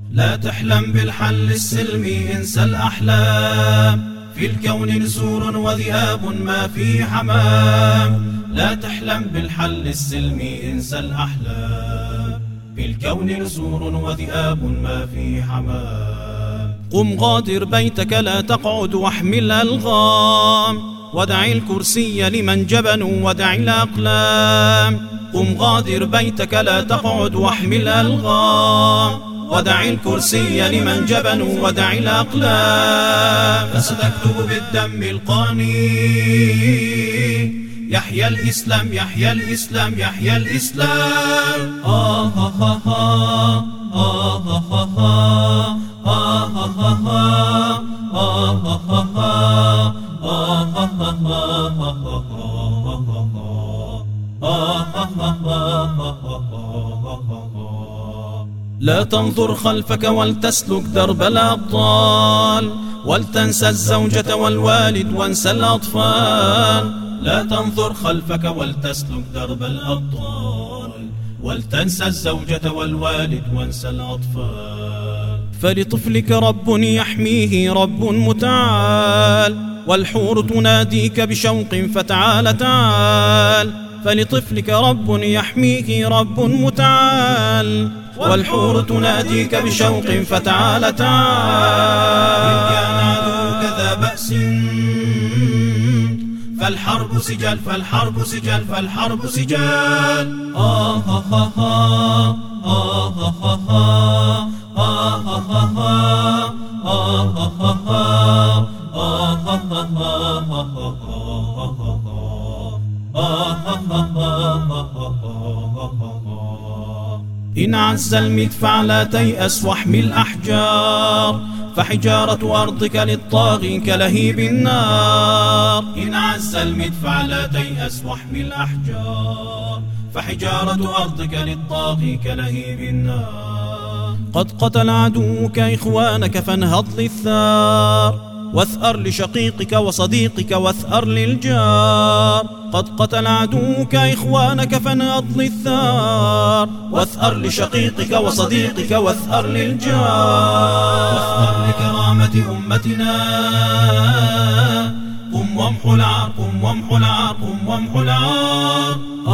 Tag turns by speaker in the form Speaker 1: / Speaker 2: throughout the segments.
Speaker 1: لا تحلم بالحل السلمي، انسى الأحلام، في الكون نسور وذئاب ما في حمام. لا تحلم بالحل السلمي، انسى الأحلام، في الكون نسور وذئاب ما في حمام. قم غادر بيتك لا تقعد واحمل ألغام، ودع الكرسي لمن جبنوا ودع الأقلام. قم غادر بيتك لا تقعد واحمل ألغام، ودع الكرسي لمن جبنوا ودع الأقلام. فستكتب بالدم القاني يحيى الإسلام، يحيى الإسلام، يحيى الإسلام. لا تنظر خلفك ولتسلك درب الأبطال، ولتنسى الزوجة والوالد وانسى الأطفال. لا تنظر خلفك ولتسلك درب الأبطال، ولتنسى الزوجة والوالد وانسى الأطفال. فلطفلك رب يحميه، رب متعال، والحور تناديك بشوق فتعال تعال. فلطفلك رب يحميه، رب متعال، والحور تناديك بشوق فتعال تعال. إن كان عدوك ذا بأس فالحرب سجال، فالحرب سجال، فالحرب سجال. إن عز المدفع لا تيأس واحمل أحجار، فحجارة أرضك للطاغي كلهيب النار. إن عز المدفع لا تيأس واحمل أحجار، فحجارة أرضك للطاغي كلهيب النار. قد قتل عدوك إخوانك فانهض للثار، واثأر لشقيقك وصديقك واثأر للجار. قد قتل عدوك إخوانك فانهض للثار، واثأر لشقيقك وصديقك واثأر للجار. واثأر لكرامة أمتنا، قم وامحو العار، قم وامحو العار، قم وامحو العار.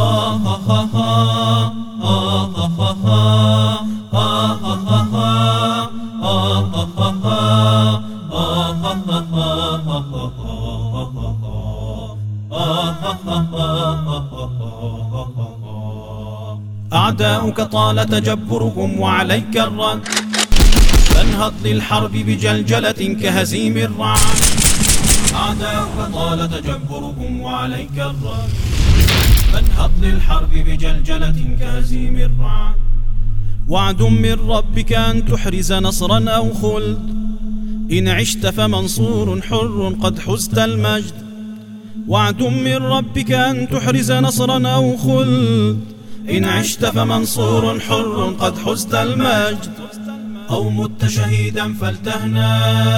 Speaker 1: أعداؤك طال تجبرهم وعليك الرد، فانهض للحرب بجلجلة كهزيم الرعد. أعداؤك طال تجبرهم وعليك الرد، فانهض للحرب بجلجلة كهزيم الرعد. وعد من ربك أن تحرز نصرا أو خلد، إن عشت فمنصور حر قد حزت المجد. وعد من ربك أن تحرز نصرا أو خلد، إن عشت فمنصور حر قد حزت المجد. أو مت شهيدا فلتهنى،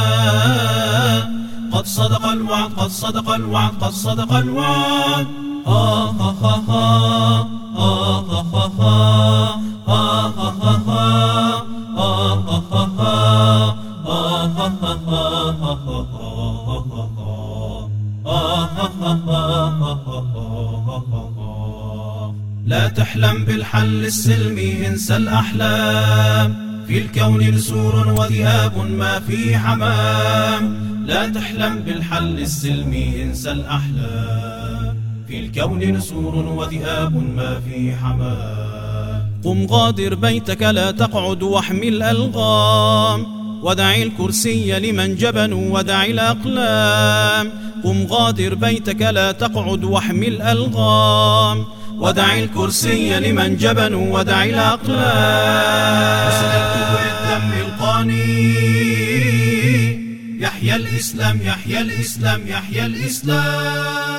Speaker 1: قد صدق الوعد، قد صدق الوعد، قد صدق الوعد. لا تحلم بالحل السلمي، انسى الأحلام، في الكون نسور وذئاب ما في حمام. لا تحلم بالحل السلمي، انسى الأحلام، في الكون نسور وذئاب ما في حمام. قم غادر بيتك لا تقعد واحمل ألغام، ودع الكرسي لمن جبنوا ودع الأقلام. قم غادر بيتك لا تقعد واحمل ألغام، ودع الكرسي لمن جبنوا ودع الأقلام. فستكتب بالدم القاني يحيى الإسلام، يحيى الإسلام، يحيى الإسلام.